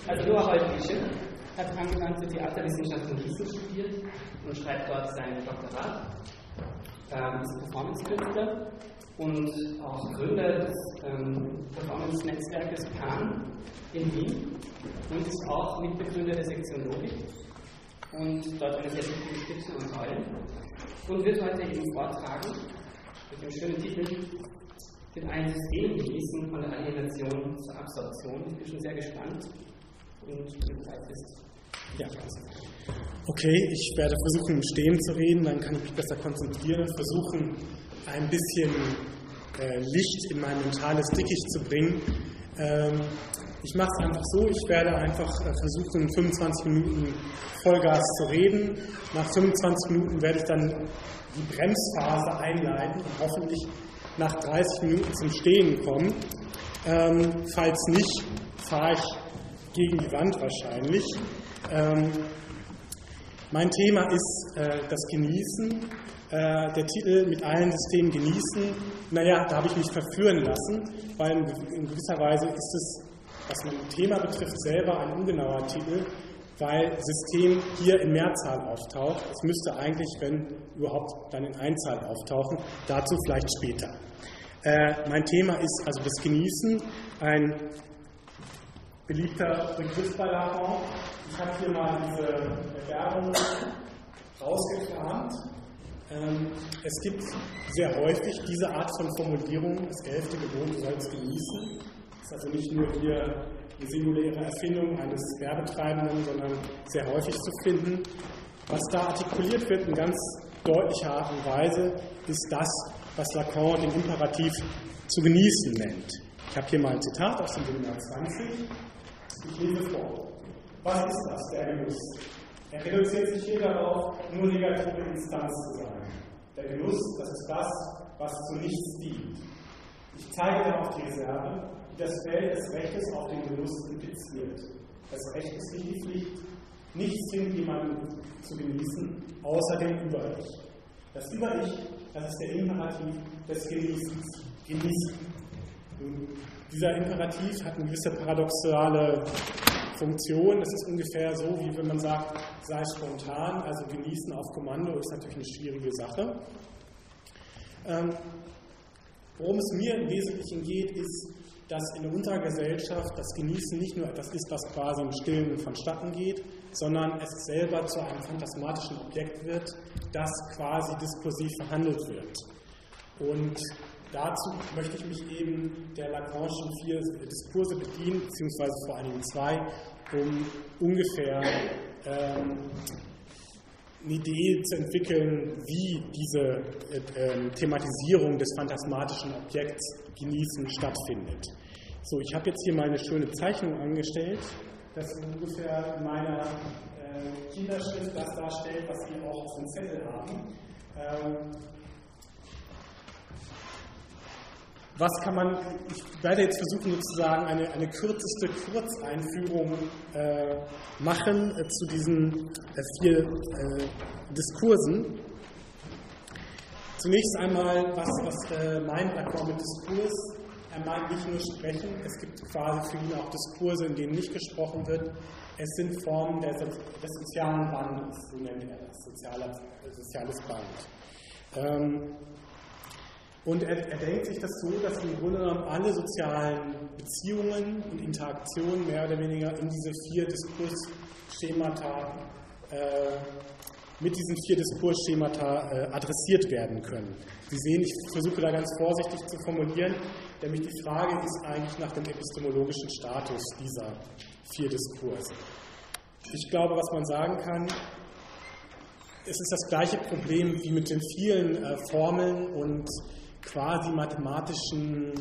Also Noah Holtwische hat angewandte Theaterwissenschaft in Gießen studiert und schreibt dort sein Doktorat. Ist Performance-Künstler und auch Gründer des Performance-Netzwerkes PAN in Wien und ist auch Mitbegründer der Sektion Logik und dort eine sehr wichtige Stütze und Rolle und wird heute eben vortragen mit dem schönen Titel den ein System genießen von der Alienation zur Absorption. Ich bin schon sehr gespannt und die Zeit ist. Ja. Okay, ich werde versuchen, im Stehen zu reden, dann kann ich mich besser konzentrieren und versuchen, ein bisschen Licht in mein mentales Dickicht zu bringen. Ich mache es einfach so, ich werde einfach versuchen, in 25 Minuten Vollgas zu reden. Nach 25 Minuten werde ich dann die Bremsphase einleiten und hoffentlich nach 30 Minuten zum Stehen kommen. Falls nicht, fahre ich gegen die Wand wahrscheinlich. Mein Thema ist das Genießen. Der Titel mit allen Systemen genießen. Naja, da habe ich mich verführen lassen, weil in gewisser Weise ist es, was mein Thema betrifft, selber ein ungenauer Titel, weil System hier in Mehrzahl auftaucht. Es müsste eigentlich, wenn überhaupt, dann in Einzahl auftauchen. Dazu vielleicht später. Mein Thema ist also das Genießen, ein beliebter Begriff bei Lacan. Ich habe hier mal diese Werbung rausgekramt. Es gibt sehr häufig diese Art von Formulierung, das 11. Gebot, du sollst genießen. Das ist also nicht nur hier eine singuläre Erfindung eines Werbetreibenden, sondern sehr häufig zu finden. Was da artikuliert wird in ganz deutlicher Art und Weise, ist das, was Lacan den Imperativ zu genießen nennt. Ich habe hier mal ein Zitat aus dem Seminar 20. Ich lese vor. Was ist das, der Genuss? Er reduziert sich hier darauf, nur negative Instanz zu sein. Der Genuss, das ist das, was zu nichts dient. Ich zeige darauf die Reserve, die das Feld des Rechtes auf den Genuss impliziert. Das Recht ist nicht die Pflicht. Nichts zwingt jemanden zu genießen, außer dem Über-Ich. Das Über-Ich, das ist der Imperativ des Genießens. Genießen. Und dieser Imperativ hat eine gewisse paradoxale Funktion. Es ist ungefähr so, wie wenn man sagt, sei spontan, also genießen auf Kommando ist natürlich eine schwierige Sache. Worum es mir im Wesentlichen geht, ist, dass in unserer Gesellschaft das Genießen nicht nur etwas ist, was quasi im Stillen vonstatten geht, sondern es selber zu einem phantasmatischen Objekt wird, das quasi diskursiv verhandelt wird. Und dazu möchte ich mich eben der Lacanischen 4 Diskurse bedienen, beziehungsweise vor allen Dingen 2, um ungefähr eine Idee zu entwickeln, wie diese Thematisierung des phantasmatischen Objekts Genießen stattfindet. So, ich habe jetzt hier mal eine schöne Zeichnung angestellt, das ungefähr in meiner Kinderschrift das darstellt, was Sie auch auf dem Zettel haben. Was kann man, ich werde jetzt versuchen, sozusagen eine kürzeste Kurzeinführung machen zu diesen 4 Diskursen. Zunächst einmal, was meint Lacan mit Diskurs? Er meint nicht nur Sprechen, es gibt quasi für ihn auch Diskurse, in denen nicht gesprochen wird. Es sind Formen des sozialen Wandels, so nennt er das, soziales Band. Und er denkt sich das so, dass im Grunde genommen alle sozialen Beziehungen und Interaktionen mehr oder weniger in diese 4 Diskursschemata, mit diesen 4 Diskursschemata adressiert werden können. Sie sehen, ich versuche da ganz vorsichtig zu formulieren, nämlich die Frage ist eigentlich nach dem epistemologischen Status dieser 4 Diskurse. Ich glaube, was man sagen kann, es ist das gleiche Problem wie mit den vielen Formeln und quasi mathematischen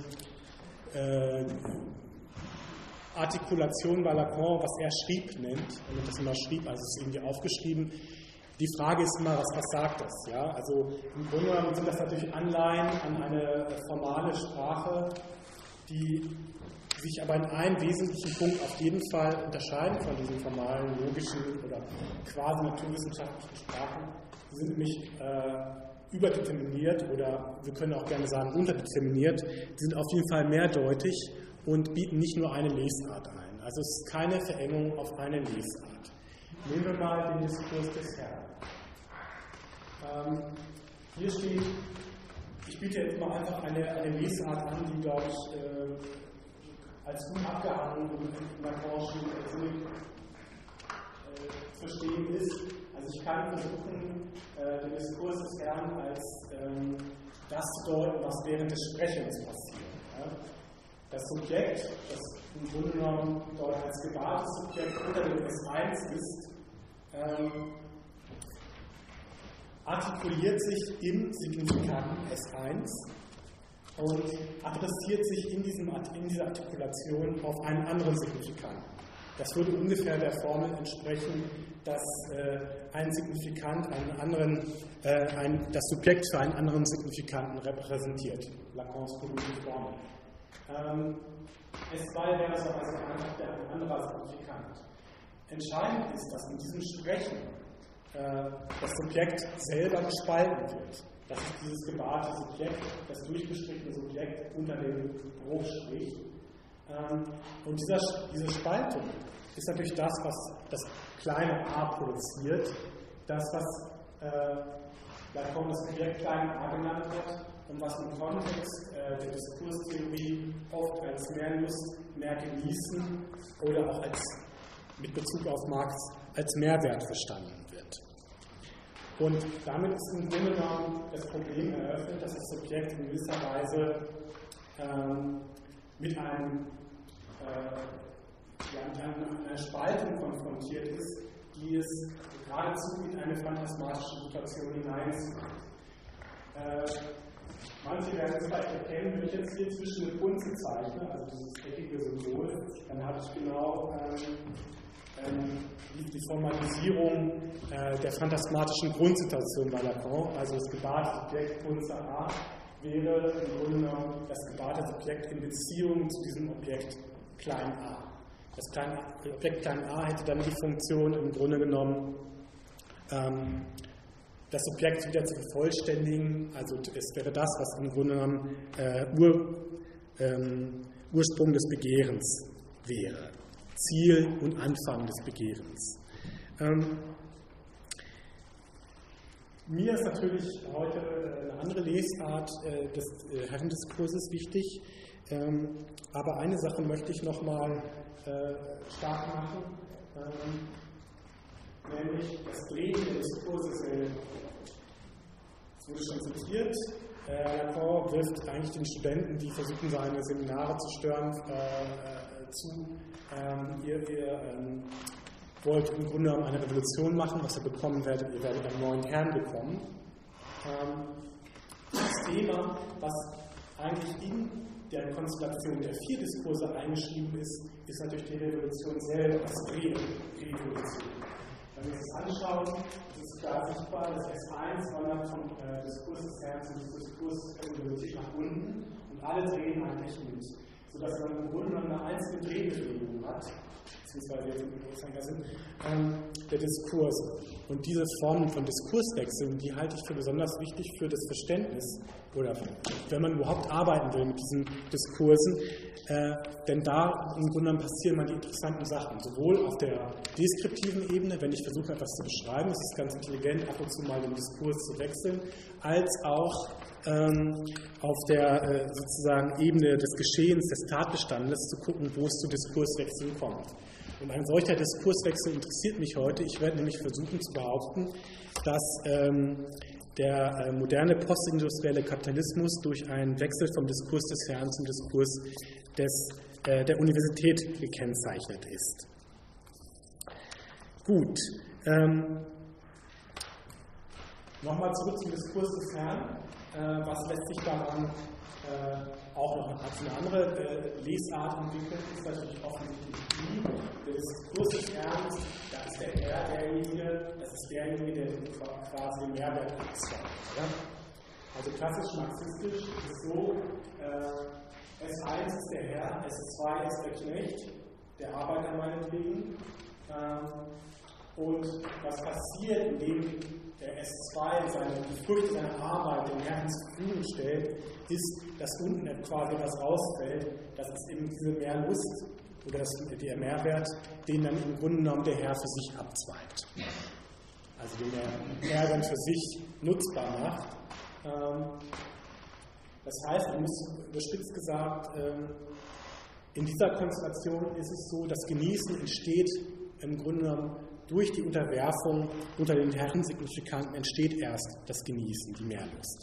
Artikulationen bei Lacan, was er schrieb nennt, wenn das immer schrieb, also es ist irgendwie aufgeschrieben. Die Frage ist immer, was sagt das? Ja? Also im Grunde genommen sind das natürlich Anleihen an eine formale Sprache, die sich aber in einem wesentlichen Punkt auf jeden Fall unterscheiden von diesen formalen, logischen oder quasi naturwissenschaftlichen Sprachen. Sie sind nämlich überdeterminiert oder wir können auch gerne sagen unterdeterminiert. Die sind auf jeden Fall mehrdeutig und bieten nicht nur eine Lesart ein. Also es ist keine Verengung auf eine Lesart. Nehmen wir mal den Diskurs des Herrn. Hier steht, ich biete jetzt mal einfach eine Lesart an, die, glaube ich, als gut abgehangen und in Lacanischen Sinne zu verstehen ist. Also ich kann versuchen, den Diskurs des Herrn als das zu deuten, was während des Sprechens passiert. Ja? Das Subjekt, das im Grunde genommen dort als gewahrtes Subjekt unter dem S1 ist, artikuliert sich im Signifikanten S1 und adressiert sich in dieser Artikulation auf einen anderen Signifikanten. Das würde ungefähr der Formel entsprechen, dass ein Signifikant das Subjekt für einen anderen Signifikanten repräsentiert. Lacans berühmte Formel. S2 wäre so also einfach ein anderer Signifikant. Entscheidend ist, dass in diesem Sprechen das Subjekt selber gespalten wird. Das ist dieses gewahrte Subjekt, das durchgestrichene Subjekt unter dem Bruch spricht. Und diese Spaltung ist natürlich das, was das kleine a produziert, das, was Lacan das Subjekt klein a genannt hat und was im Kontext der Diskurstheorie oft als mehr Lust, mehr Genießen oder auch mit Bezug auf Marx als Mehrwert verstanden wird. Und damit ist im Grunde genommen das Problem eröffnet, dass das Subjekt in gewisser Weise mit einer Spaltung konfrontiert ist, die es geradezu in eine phantasmatische Situation hineinzieht. Manche werden es vielleicht erkennen, wenn ich jetzt hier zwischen den Punzen zeichne, also dieses eckige Symbol, dann habe ich genau die Formalisierung der phantasmatischen Grundsituation bei Lacan, also das gewahrte Subjekt Punze A wäre im Grunde genommen das gewahrte Subjekt in Beziehung zu diesem Objekt klein a. Das Objekt klein a hätte dann die Funktion im Grunde genommen, das Subjekt wieder zu vervollständigen, also es wäre das, was im Grunde genommen Ursprung des Begehrens wäre. Ziel und Anfang des Begehrens. Mir ist natürlich heute eine andere Lesart des Herrendiskurses wichtig, aber eine Sache möchte ich nochmal stark machen, nämlich das Drehen der Diskurse selber. Es wurde schon zitiert, Lacan wirft eigentlich den Studenten, die versuchen, seine Seminare zu stören, ihr wollt im Grunde genommen eine Revolution machen, was ihr bekommen werdet, ihr werdet einen neuen Herrn bekommen. Das Thema, was eigentlich in der Konstellation der 4 Diskurse eingeschrieben ist, ist natürlich die Revolution selber, das Revolution. Wenn wir uns das anschauen, ist es klar sichtbar, das S1 wandert vom Diskurs des Herrn zum Diskurs der Universität nach unten und alle drehen eigentlich mit, sodass man im Grunde genommen eine einzige Drehbewegung hat, beziehungsweise jetzt im Sinn, der Diskurse. Und diese Formen von Diskurswechseln, die halte ich für besonders wichtig für das Verständnis, oder wenn man überhaupt arbeiten will mit diesen Diskursen, denn da im Grunde genommen passieren mal die interessanten Sachen. Sowohl auf der deskriptiven Ebene, wenn ich versuche etwas zu beschreiben, ist es ganz intelligent, ab und zu mal den Diskurs zu wechseln, als auch auf der sozusagen Ebene des Geschehens, des Tatbestandes zu gucken, wo es zu Diskurswechseln kommt. Und ein solcher Diskurswechsel interessiert mich heute. Ich werde nämlich versuchen zu behaupten, dass der moderne postindustrielle Kapitalismus durch einen Wechsel vom Diskurs des Herrn zum Diskurs der Universität gekennzeichnet ist. Gut. Nochmal zurück zum Diskurs des Herrn. Was lässt sich daran auch noch als eine andere Lesart entwickeln, ist natürlich offensichtlich die. Der Diskurs des Herrn, da ist der Herr derjenige, der quasi den Mehrwert erzeugt. Ja? Also klassisch marxistisch ist es so, S1 ist der Herr, S2 ist der Knecht, der Arbeiter meinetwegen. Und was passiert, indem der S2 die Früchte seiner Arbeit dem Herrn zur Verfügung stellt, ist, dass unten quasi was rausfällt. Das ist eben diese Mehrlust oder der Mehrwert, den dann im Grunde genommen der Herr für sich abzweigt. Also den der Herr dann für sich nutzbar macht. Das heißt, man muss überspitzt gesagt, in dieser Konstellation ist es so, das Genießen entsteht im Grunde genommen durch die Unterwerfung unter den Herrensignifikanten entsteht erst das Genießen, die Mehrlust.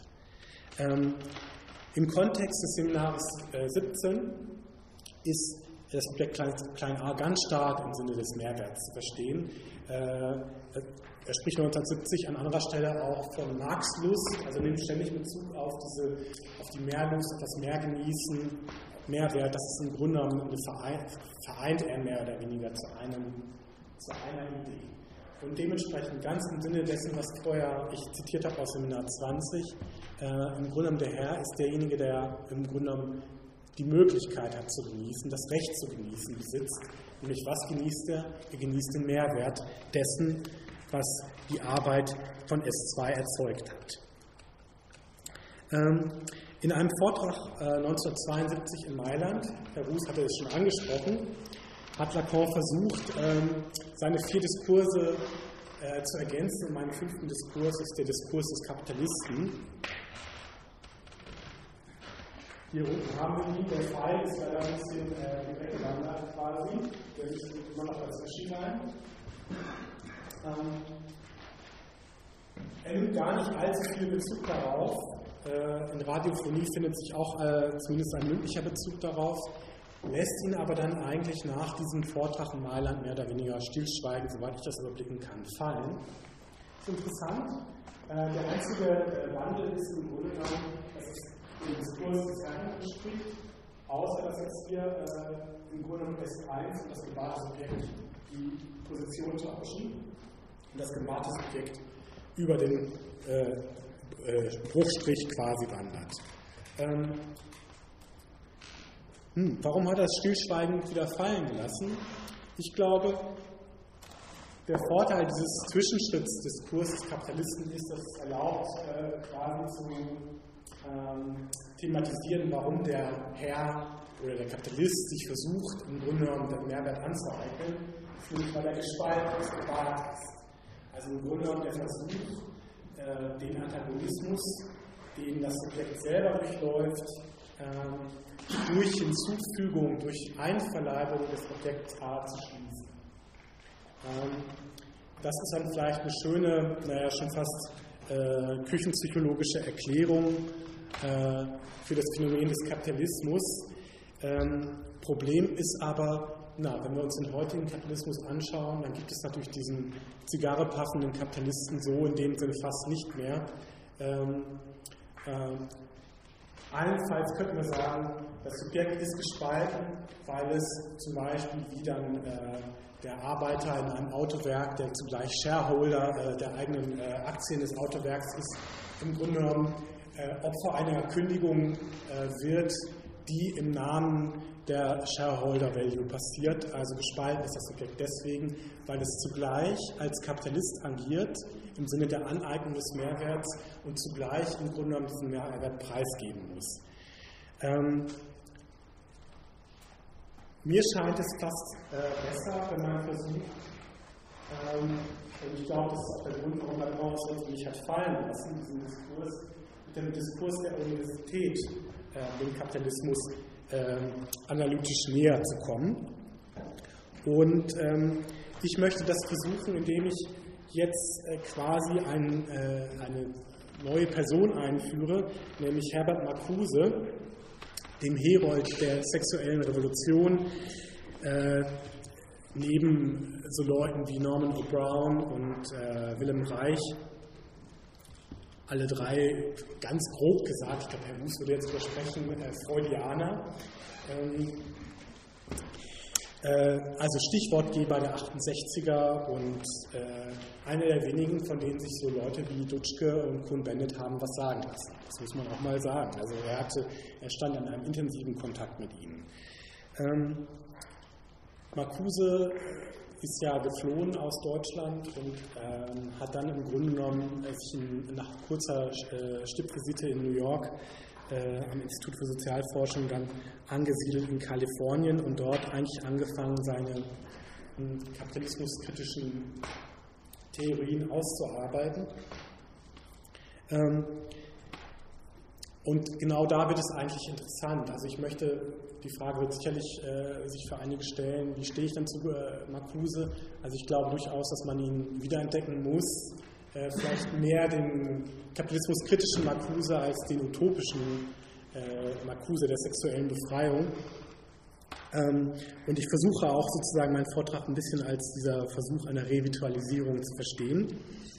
Im Kontext des Seminars 17 ist das Objekt klein a ganz stark im Sinne des Mehrwerts zu verstehen. Er spricht 1970 an anderer Stelle auch von Markslust, also nimmt ständig Bezug auf die Mehrlust, auf das Mehrgenießen, Mehrwert. Das ist im Grunde genommen vereint er mehr oder weniger zu einer Idee. Und dementsprechend ganz im Sinne dessen, was vorher ich zitiert habe aus Seminar 20, im Grunde genommen der Herr ist derjenige, der im Grunde genommen die Möglichkeit hat zu genießen, das Recht zu genießen besitzt. Nämlich was genießt er? Er genießt den Mehrwert dessen, was die Arbeit von S2 erzeugt hat. In einem Vortrag 1972 in Mailand, Herr Ruß hatte es schon angesprochen, hat Lacan versucht, seine 4 Diskurse zu ergänzen. In meinem 5. Diskurs ist der Diskurs des Kapitalisten. Hier unten haben wir ihn, der Pfeil ist leider ein bisschen weggewandert quasi, der ist immer noch dazwischen rein. Er nimmt gar nicht allzu viel Bezug darauf. In Radiophonie findet sich auch zumindest ein mündlicher Bezug darauf, lässt ihn aber dann eigentlich nach diesem Vortrag in Mailand mehr oder weniger stillschweigend, soweit ich das überblicken kann, fallen. Das ist interessant. Der einzige Wandel ist im Grunde genommen, dass es den Diskurs des Herrn entspricht, außer dass jetzt hier im Grunde genommen S1 und das gewahrte Subjekt die Position tauschen und das gewahrte Subjekt über den Bruchstrich quasi wandert. Warum hat er das stillschweigend wieder fallen gelassen? Ich glaube, der Vorteil dieses Zwischenschrittsdiskurs des Kapitalisten ist, dass es erlaubt, quasi zu thematisieren, warum der Herr oder der Kapitalist sich versucht, im Grunde genommen den Mehrwert anzueignen, nämlich weil er gespalten ist, gewahrt ist. Also im Grunde genommen der Versuch, den Antagonismus, den das Subjekt selber durchläuft, durch Hinzufügung, durch Einverleibung des Objekts A zu schließen. Das ist dann vielleicht eine schöne, schon fast küchenpsychologische Erklärung für das Phänomen des Kapitalismus. Problem ist aber, wenn wir uns den heutigen Kapitalismus anschauen, dann gibt es natürlich diesen zigarrepaffenden Kapitalisten so in dem Sinne fast nicht mehr. Allenfalls könnten wir sagen, das Subjekt ist gespalten, weil es zum Beispiel wie dann der Arbeiter in einem Autowerk, der zugleich Shareholder der eigenen Aktien des Autowerks ist, im Grunde genommen Opfer einer Kündigung wird, die im Namen der Shareholder Value passiert. Also gespalten ist das Subjekt deswegen, weil es zugleich als Kapitalist agiert, im Sinne der Aneignung des Mehrwerts und zugleich im Grunde genommen diesen Mehrwert preisgeben muss. Mir scheint es fast besser, wenn man versucht, und ich glaube, das ist auch der Grund, warum Lacan es uns nicht hat fallen lassen, diesen Diskurs, mit dem Diskurs der Universität, dem Kapitalismus analytisch näher zu kommen. Und ich möchte das versuchen, indem ich jetzt quasi eine neue Person einführe, nämlich Herbert Marcuse, dem Herold der sexuellen Revolution, neben so Leuten wie Norman O. Brown und Wilhelm Reich, alle drei ganz grob gesagt, ich glaube, Herr Buß würde jetzt widersprechen, Freudianer. Also Stichwortgeber der 68er und einer der wenigen, von denen sich so Leute wie Dutschke und Cohn-Bendit haben was sagen lassen. Das muss man auch mal sagen. Also er stand in einem intensiven Kontakt mit ihnen. Marcuse ist ja geflohen aus Deutschland und hat dann im Grunde genommen sich nach kurzer Stippvisite in New York am Institut für Sozialforschung, dann angesiedelt in Kalifornien und dort eigentlich angefangen, seine kapitalismuskritischen Theorien auszuarbeiten. Und genau da wird es eigentlich interessant. Also die Frage wird sicherlich sich für einige stellen, wie stehe ich denn zu Marcuse? Also ich glaube durchaus, dass man ihn wiederentdecken muss, vielleicht mehr den kapitalismuskritischen Marcuse als den utopischen Marcuse der sexuellen Befreiung. Und ich versuche auch sozusagen meinen Vortrag ein bisschen als dieser Versuch einer Revitalisierung zu verstehen.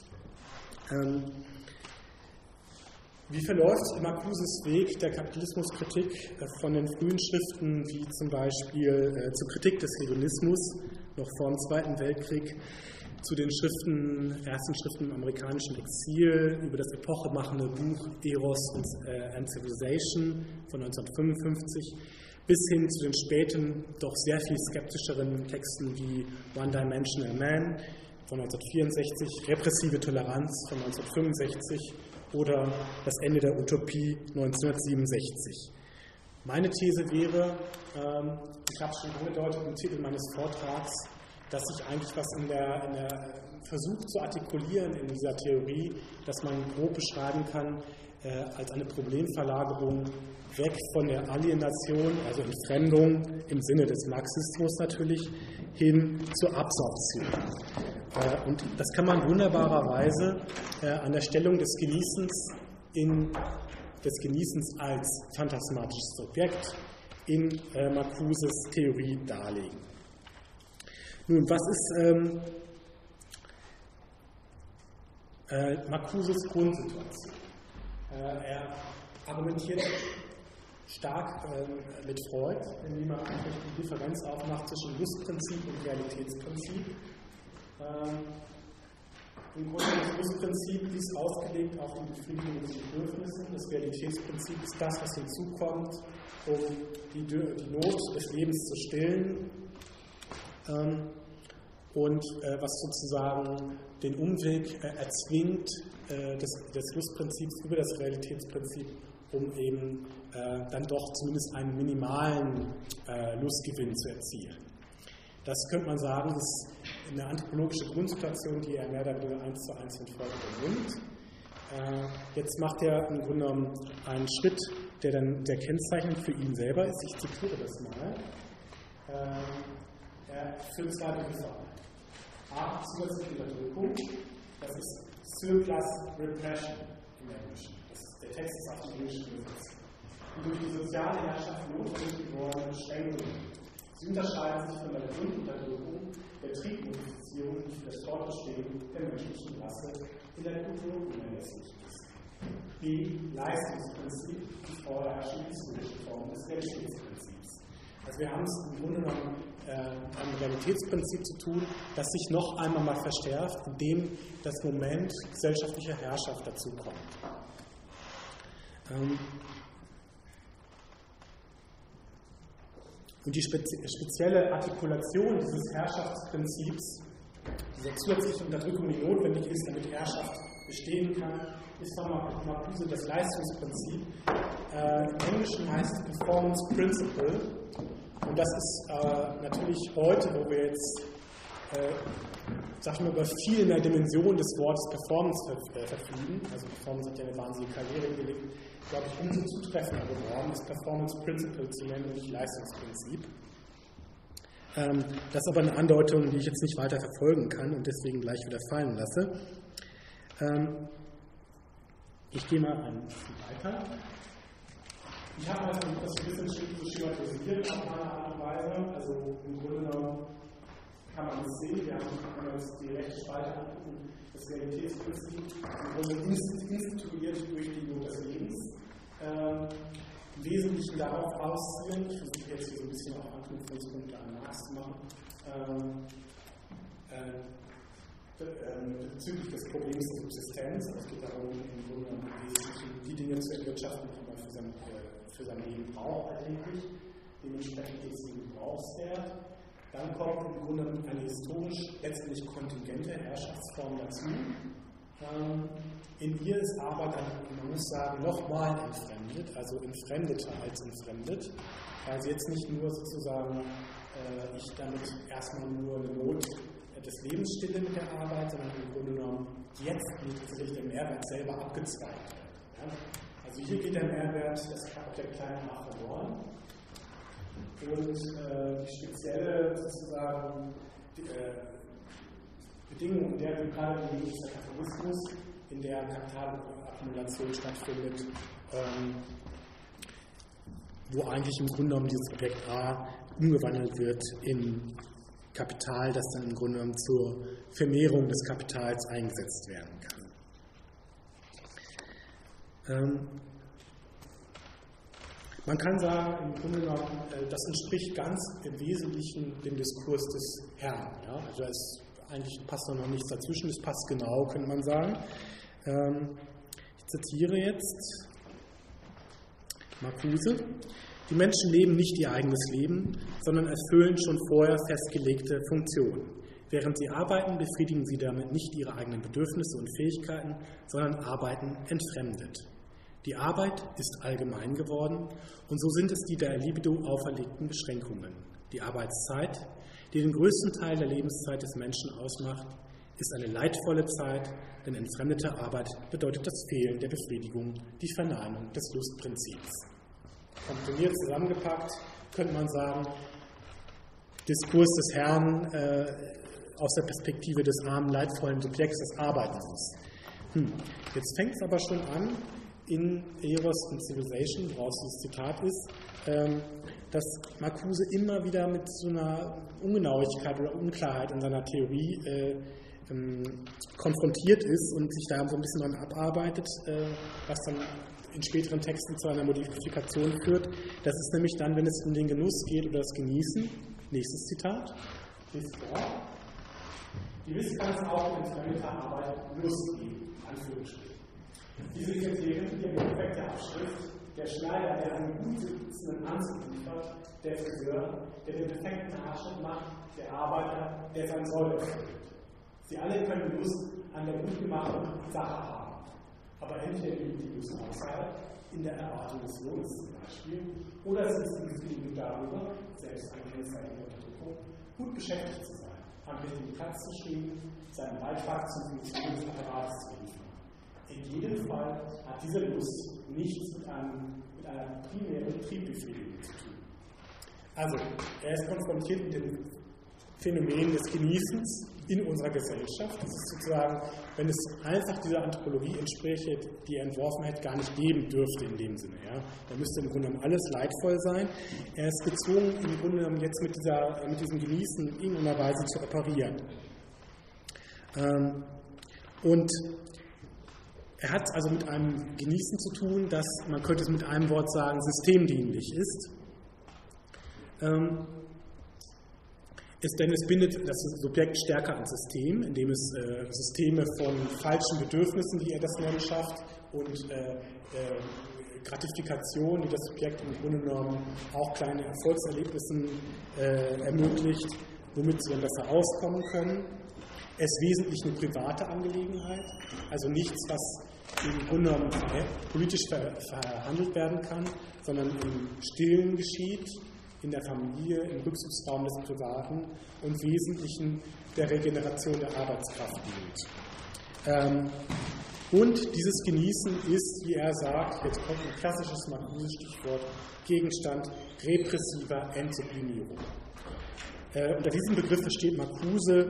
Wie verläuft Marcuses Weg der Kapitalismuskritik von den frühen Schriften, wie zum Beispiel zur Kritik des Hedonismus, noch vor dem Zweiten Weltkrieg, zu den ersten Schriften im amerikanischen Exil, über das epochemachende Buch Eros and Civilization von 1955, bis hin zu den späten, doch sehr viel skeptischeren Texten wie One-Dimensional Man von 1964, Repressive Toleranz von 1965 oder Das Ende der Utopie 1967. Meine These wäre, ich habe es schon angedeutet im Titel meines Vortrags, dass sich eigentlich was in der Versuch zu artikulieren in dieser Theorie, dass man grob beschreiben kann, als eine Problemverlagerung weg von der Alienation, also Entfremdung im Sinne des Marxismus natürlich, hin zur Absorption. Und das kann man wunderbarerweise an der Stellung des Genießens als phantasmatisches Subjekt in Marcuses Theorie darlegen. Nun, was ist Marcuses Grundsituation? Er argumentiert stark mit Freud, indem er einfach die Differenz aufmacht zwischen Lustprinzip und Realitätsprinzip. Im Grunde das Lustprinzip ist ausgelegt auf die Befriedigung des Bedürfnisses. Das Realitätsprinzip ist das, was hinzukommt, um die Not des Lebens zu stillen. Und was sozusagen den Umweg erzwingt des Lustprinzips über das Realitätsprinzip, um eben dann doch zumindest einen minimalen Lustgewinn zu erzielen. Das könnte man sagen, ist eine anthropologische Grundsituation, die er mehr oder weniger 1:1 von Freud übernimmt. Jetzt macht er im Grunde genommen einen Schritt, der kennzeichnend für ihn selber ist. Ich zitiere das mal. Er führt zwei Begriffe an. A, zusätzliche Unterdrückung, das ist Surplus Repression im Englischen. Der Text ist auf die englische übersetzt. Und durch die soziale Herrschaft notwendig gewordene Beschränkungen. Sie unterscheiden sich von der Grundunterdrückung, der Triebmodifizierung, die für das Fortbestehen der menschlichen Rasse in der Kultur unerlässlich ist. B, Leistungsprinzip, die vorherrschende historische Form des Realitätsprinzips. Also wir haben es im Grunde genommen ein Realitätsprinzip zu tun, das sich noch einmal mal verstärkt, indem das Moment gesellschaftlicher Herrschaft dazu kommt. Und die spezielle Artikulation dieses Herrschaftsprinzips, dieser zusätzlichen Unterdrückung, die notwendig ist, damit Herrschaft bestehen kann, ist von Marcuse das Leistungsprinzip. Im Englischen heißt es Performance Principle. Und das ist natürlich heute, wo wir jetzt, über viel mehr Dimensionen des Wortes Performance verfügen, also Performance hat ja eine wahnsinnige Karriere gelegt, glaube ich, umso zutreffender geworden, das Performance Principle zu nennen und nicht Leistungsprinzip. Das ist aber eine Andeutung, die ich jetzt nicht weiter verfolgen kann und deswegen gleich wieder fallen lasse. Ich gehe mal ein bisschen weiter. Ich habe das ein bisschen schematisiert auf meine Art und Weise. Also im Grunde genommen kann man es sehen, wenn wir uns die rechte Spalte angucken, das Realitätsprinzip im Grunde instituiert durch die Not des Lebens. Im Wesentlichen darauf ausziehen, ich versuche jetzt hier so ein bisschen auch Anknüpfungspunkte an Marx zu machen, bezüglich des Problems der Subsistenz. Es geht darum, im Grunde genommen die Dinge zu erwirtschaften, die man für sein Leben braucht alltäglich. Dementsprechend geht es um den Gebrauchswert. Dann kommt im Grunde eine historisch letztendlich kontingente Herrschaftsform dazu, In ihr ist Arbeit dann, man muss sagen, nochmal entfremdet, also entfremdeter als entfremdet, weil sie jetzt nicht nur sozusagen ich damit erstmal nur eine Not des Lebens stille mit der Arbeit, sondern im Grunde genommen jetzt tatsächlich der Mehrwert selber abgezweigt wird. Ja? Also hier geht der Mehrwert, das hat der kleine A verloren. Und die spezielle sozusagen Bedingung, in der gerade der Kapitalismus in der Kapitalakkumulation stattfindet, wo eigentlich im Grunde genommen dieses Objekt A umgewandelt wird in Kapital, das dann im Grunde genommen zur Vermehrung des Kapitals eingesetzt werden kann. Man kann sagen, im Grunde genommen, das entspricht ganz im Wesentlichen dem Diskurs des Herrn. Ja? Also es eigentlich passt noch nichts dazwischen, es passt genau, könnte man sagen. Ich zitiere jetzt Marcuse. Die Menschen leben nicht ihr eigenes Leben, sondern erfüllen schon vorher festgelegte Funktionen. Während sie arbeiten, befriedigen sie damit nicht ihre eigenen Bedürfnisse und Fähigkeiten, sondern arbeiten entfremdet. Die Arbeit ist allgemein geworden und so sind es die der Libido auferlegten Beschränkungen. Die Arbeitszeit, die den größten Teil der Lebenszeit des Menschen ausmacht, ist eine leidvolle Zeit, denn entfremdete Arbeit bedeutet das Fehlen der Befriedigung, die Verneinung des Lustprinzips. Komprimiert zusammengepackt könnte man sagen, Diskurs des Herrn aus der Perspektive des armen, leidvollen Subjekts, das arbeiten muss. Jetzt fängt es aber schon an, in Eros und Civilization, woraus dieses Zitat ist, dass Marcuse immer wieder mit so einer Ungenauigkeit oder Unklarheit in seiner Theorie konfrontiert ist und sich da so ein bisschen dran abarbeitet, was dann in späteren Texten zu einer Modifikation führt. Das ist nämlich dann, wenn es um den Genuss geht oder das Genießen. Nächstes Zitat. Gewiss kann es auch in entfremdeter Arbeit Lust geben, Anführungsstrichen. Diese Kriterien sind im Effekt der Abschrift. Der Schneider, der einen gut sitzenden Anzug liefert, der Friseur, der den perfekten Haarschnitt macht, der Arbeiter, der sein Soll erfüllt. Sie alle können Lust an der gut gemachten Sache haben. Aber entweder liegt die Lust außerhalb, in der Erwartung des Lohns zum Beispiel, oder sie ist befriedigend darüber, selbst ein Kennzeichen der Unterdrückung, gut beschäftigt zu sein, am richtigen Platz zu stehen, seinen Beitrag zum Funktionsapparates zu liefern. In jedem Fall hat diese Lust nichts mit einer primären Triebbefriedigung zu tun. Also, er ist konfrontiert mit dem Phänomen des Genießens in unserer Gesellschaft. Das ist sozusagen, wenn es einfach dieser Anthropologie entspräche, die er entworfen hätte, gar nicht geben dürfte in dem Sinne. Ja. Da müsste im Grunde genommen alles leidvoll sein. Er ist gezwungen, im Grunde genommen jetzt mit diesem Genießen in irgendeiner Weise zu operieren. Und er hat also mit einem Genießen zu tun, das, man könnte es mit einem Wort sagen, systemdienlich ist. Denn es bindet das Subjekt stärker ans System, indem es Systeme von falschen Bedürfnissen, wie er das nennt, schafft und Gratifikation, die das Subjekt im Grunde genommen auch kleine Erfolgserlebnissen ermöglicht, womit sie dann besser auskommen können. Es ist wesentlich eine private Angelegenheit, also nichts, was im Grunde genommen politisch verhandelt werden kann, sondern im Stillen geschieht, in der Familie, im Rückzugsraum des Privaten und Wesentlichen der Regeneration der Arbeitskraft dient. Und dieses Genießen ist, wie er sagt, jetzt kommt ein klassisches Marcuse-Stichwort, Gegenstand repressiver Entsublimierung. Unter diesem Begriff versteht Marcuse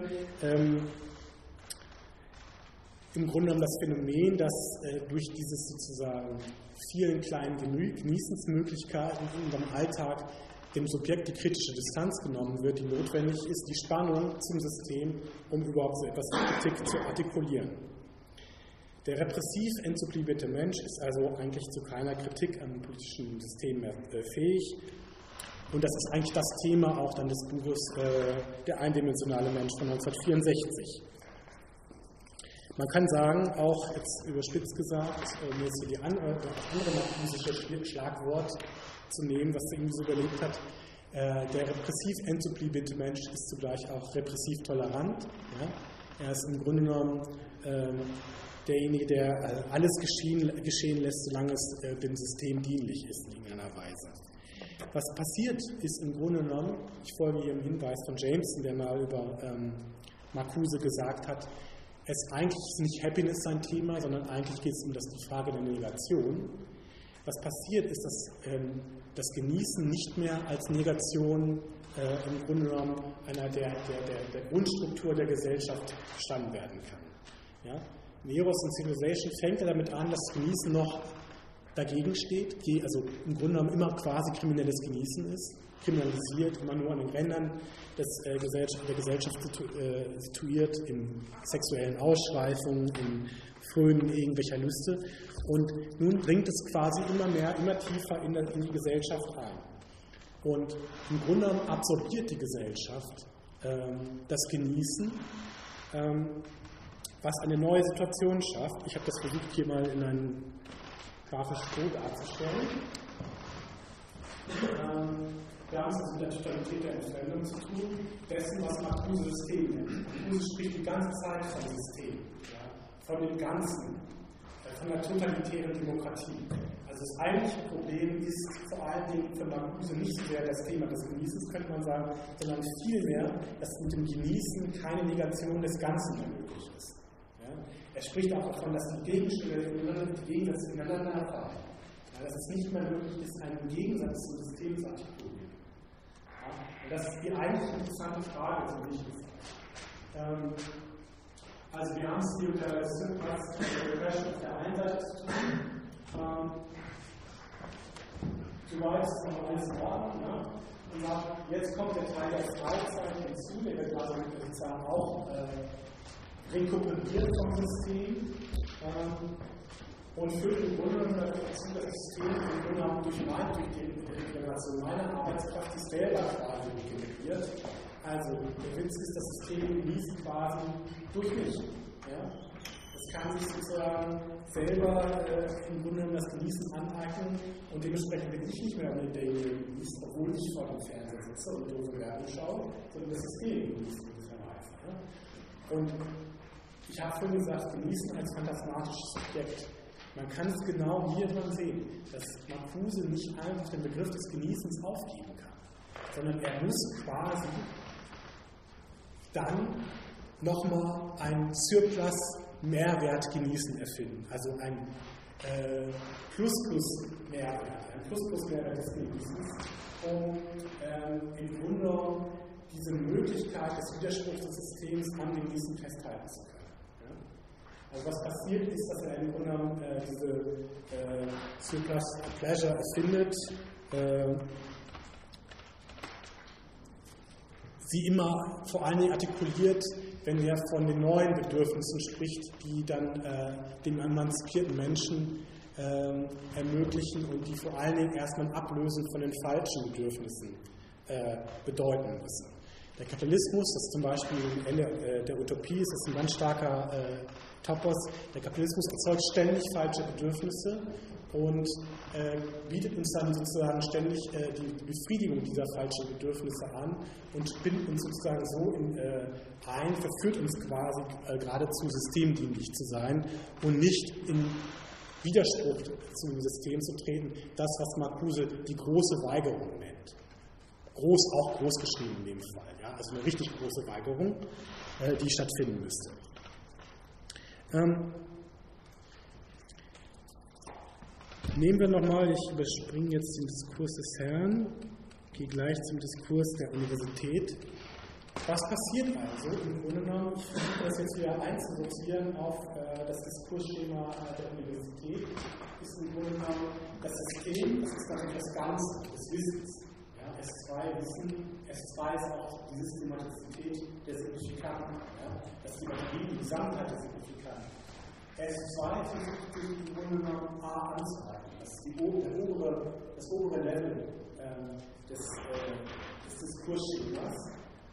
im Grunde genommen das Phänomen, dass durch dieses sozusagen vielen kleinen Genießensmöglichkeiten in unserem Alltag dem Subjekt die kritische Distanz genommen wird, die notwendig ist, die Spannung zum System, um überhaupt so etwas Kritik zu artikulieren. Der repressiv entsublimierte Mensch ist also eigentlich zu keiner Kritik am politischen System mehr fähig. Und das ist eigentlich das Thema auch dann des Buches Der eindimensionale Mensch von 1964. Man kann sagen, auch jetzt überspitzt gesagt, um jetzt hier die andere marxistische Schlagwort zu nehmen, was er irgendwie so überlegt hat, der repressiv entsublimierte Mensch ist zugleich auch repressiv tolerant. Ja? Er ist im Grunde genommen derjenige, der alles geschehen lässt, solange es dem System dienlich ist in irgendeiner Weise. Was passiert ist im Grunde genommen, ich folge hier im Hinweis von Jameson, der mal über Marcuse gesagt hat, eigentlich ist nicht Happiness sein Thema, sondern eigentlich geht es um die Frage der Negation. Was passiert ist, dass das Genießen nicht mehr als Negation im Grunde genommen einer der Grundstruktur der Gesellschaft verstanden werden kann. Ja? In Eros und Civilization fängt er damit an, dass Genießen noch dagegen steht, also im Grunde genommen immer quasi kriminelles Genießen ist, kriminalisiert, immer nur an den Rändern der Gesellschaft situiert, in sexuellen Ausschweifungen, in Frönen irgendwelcher Lüste. Und nun dringt es quasi immer tiefer in die Gesellschaft ein. Und im Grunde genommen absorbiert die Gesellschaft das Genießen, was eine neue Situation schafft. Ich habe das versucht, hier mal in einem grafischen Code darzustellen. Wir haben es also mit der Totalität der Entfremdung zu tun, dessen, was Marcuse System nennt. Marcuse spricht die ganze Zeit vom System, ja, von dem Ganzen, von der totalitären Demokratie. Also das eigentliche Problem ist vor allen Dingen für Marcuse nicht so sehr das Thema des Genießens, könnte man sagen, sondern vielmehr, dass mit dem Genießen keine Negation des Ganzen mehr möglich ist. Ja. Er spricht auch davon, dass die Gegensätze ineinander erfahren. Ja, dass es nicht mehr möglich ist, einen Gegensatz zum System zu artikulieren. Ja, und das ist die eigentlich interessante Frage, so wie ich gesagt. Also wir haben es hier mit der Repression auf der einen Seite zu tun. Soweit ist noch alles in Ordnung. Ja? Und jetzt kommt der Teil der Freizeit hinzu, der wird also sozusagen auch rekuperiert vom System. Und führt im Grunde genommen dazu, dass das System im Grunde genommen durch die Generation meiner Arbeitskraft sich selber quasi generiert. Also der Witz ist, das System genießt quasi durch mich. Ja? Es kann sich sozusagen selber im Grunde genommen das Genießen aneignen und dementsprechend bin ich nicht mehr unbedingt derjenige, der genießt, obwohl ich vor dem Fernseher sitze und doofe Werbung schaue, sondern das System genießt in dieser Weise. Ja? Und ich habe vorhin gesagt, Genießen als phantasmatisches Subjekt. Man kann es genau hier dran sehen, dass Marcuse nicht einfach den Begriff des Genießens aufgeben kann, sondern er muss quasi dann nochmal ein Surplus-Mehrwert genießen erfinden, also ein Plus-Plus-Mehrwert, ein Plus-Plus-Mehrwert des Genießens, um im Grunde diese Möglichkeit des Widerspruchs des Systems am Genießen festhalten zu können. Also was passiert ist, dass er im Grunde genommen diese Surplus Pleasure erfindet, sie immer vor allen Dingen artikuliert, wenn er von den neuen Bedürfnissen spricht, die dann den emanzipierten Menschen ermöglichen und die vor allen Dingen erstmal ein Ablösen von den falschen Bedürfnissen bedeuten müssen. Der Kapitalismus, das ist zum Beispiel am Ende der Utopie, ist das ein ganz starker Topos. Der Kapitalismus erzeugt ständig falsche Bedürfnisse und bietet uns dann sozusagen ständig die Befriedigung dieser falschen Bedürfnisse an und spinnt uns sozusagen so verführt uns quasi geradezu systemdienlich zu sein und nicht in Widerspruch zum System zu treten, das, was Marcuse die große Weigerung nennt. Auch groß geschrieben in dem Fall, ja? Also eine richtig große Weigerung, die stattfinden müsste. Nehmen wir nochmal, ich überspringe jetzt den Diskurs des Herrn, gehe gleich zum Diskurs der Universität. Was passiert also im Grunde genommen? Ich versuche das jetzt wieder einzusortieren auf das Diskursschema der Universität. Ist im Grunde genommen das System, das ist natürlich das Ganze des Wissens. Ja, S2 Wissen, S2 ist auch die Systematizität der Signifikanten. Ja, das ist die Gesamtheit der Signifikanten. S2 versucht im Grunde genommen A anzuhalten. Das ist das obere Level des Diskursschemas.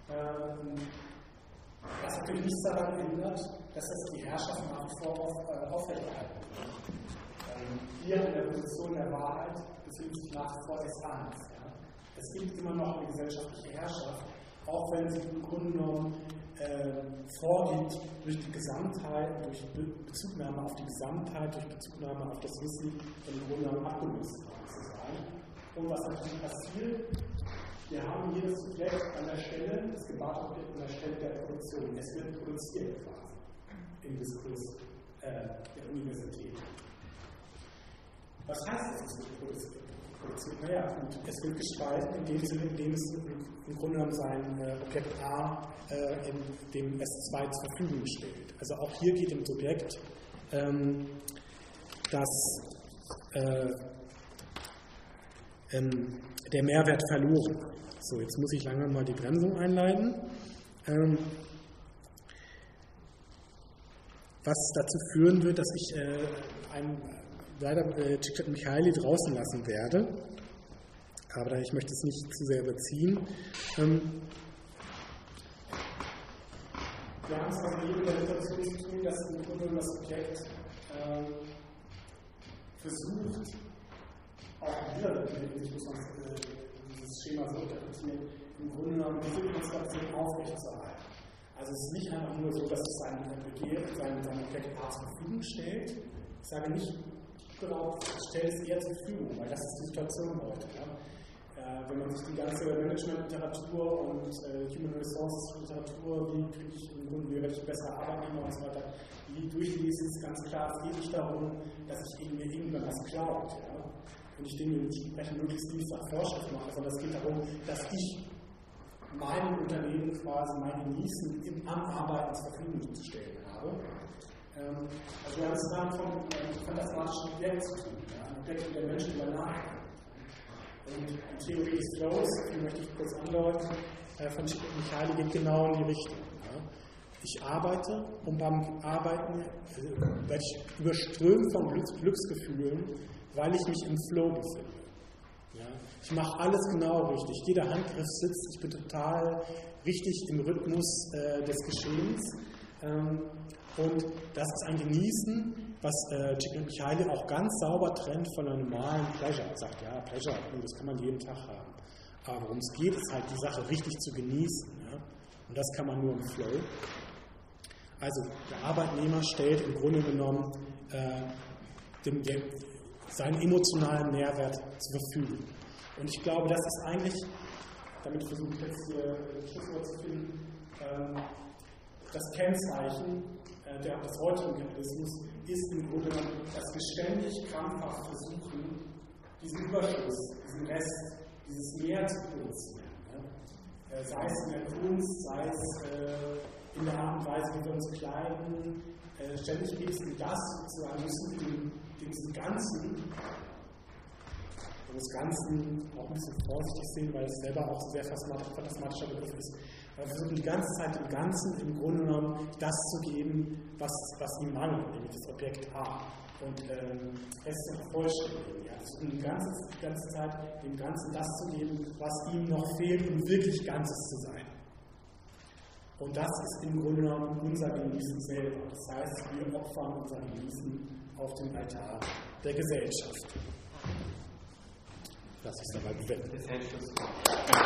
Was natürlich nichts daran ändert, dass das die Herrschaft nach wie vor aufrechterhalten wird. Hier in der Position der Wahrheit befindet sich nach wie vor S1. Ja? Es gibt immer noch eine gesellschaftliche Herrschaft, auch wenn sie im Grunde genommen vorgibt durch die Gesamtheit, durch Bezugnahme auf die Gesamtheit, durch Bezugnahme auf das Wissen von dem Grunde genommen abgelöst zu sein. Und was natürlich passiert, wir haben jedes Subjekt an der Stelle, das Gebarobjekt an der Stelle der Produktion. Es wird produziert quasi im Diskurs der Universität. Was heißt das, es wird produziert? Naja, und es wird gespalten in dem Sinne, in dem es im Grunde genommen sein Objekt A in dem S2 zur Verfügung stellt. Also auch hier geht im Subjekt der Mehrwert verloren. So, jetzt muss ich langsam mal die Bremsung einleiten. Was dazu führen wird, dass ich leider Csikszentmihalyi draußen lassen werde, aber ich möchte es nicht zu sehr überziehen. Wir haben es also hier mit der Situation zu tun, dass im Grunde das Subjekt versucht, auch wieder, ich muss dieses Schema so interpretieren, im Grunde genommen diese Konstellation aufrechtzuerhalten. Also es ist nicht einfach nur so, dass es sein Objekt A zur Verfügung stellt. Ich sage nicht, genau, stellt es eher zur Verfügung, weil das ist die Situation heute. Ja? Wenn man sich die ganze Management-Literatur und Human Resources-Literatur, wie kriege ich im Grunde, wie werde ich besser Arbeitnehmer und so weiter, wie durchlese, ist ganz klar, es geht nicht darum, dass ich mir irgendwann was klaut. Ja? Und ich Dinge entsprechend möglichst nicht nach Vorschrift mache, sondern es geht darum, dass ich meinem Unternehmen quasi mein Genießen am Arbeiten zur Verfügung zu stellen habe. Also wir haben es dann vom phantasmatischen Objekt zu tun, ein Objekt, der Menschen über nachdenkt. Und die Theorie des Flows, die möchte ich kurz andeuten, von Csikszentmihalyi geht genau in die Richtung. Ja. Ich arbeite und beim Arbeiten werde ich überströmt von Glücksgefühlen, weil ich mich im Flow befinde. Ja. Ich mache alles genau richtig. Jeder Handgriff sitzt, ich bin total richtig im Rhythmus des Geschehens. Und das ist ein Genießen, was Csikszentmihalyi auch ganz sauber trennt von einem normalen Pleasure. Er sagt, ja, Pleasure, das kann man jeden Tag haben. Aber worum es geht, ist halt die Sache richtig zu genießen. Ja? Und das kann man nur im Flow. Also der Arbeitnehmer stellt im Grunde genommen seinen emotionalen Mehrwert zur Verfügung. Und ich glaube, das ist eigentlich, damit versuche ich jetzt hier ein Schlusswort zu finden, das Kennzeichen des heutigen Kapitalismus ist im Grunde genommen, dass wir ständig krampfhaft versuchen, diesen Überschuss, diesen Rest, dieses Mehr zu produzieren. Ne? Sei es in der Kunst, sei es in der Art und Weise, wie wir uns kleiden. Ständig geht es um das, sozusagen, müssen diesen Ganzen, das Ganzen auch ein bisschen vorsichtig sehen, weil es selber auch ein sehr phantasmatischer Begriff ist. Wir versuchen die ganze Zeit dem Ganzen im Grunde genommen das zu geben, was ihm mangelt, nämlich das Objekt A. Und es zu vollständigen. Ja. Wir versuchen die ganze Zeit dem Ganzen das zu geben, was ihm noch fehlt, um wirklich Ganzes zu sein. Und das ist im Grunde genommen unser Genießen selber. Das heißt, wir opfern unser Genießen auf den Altar der Gesellschaft. Lass es dabei bewenden.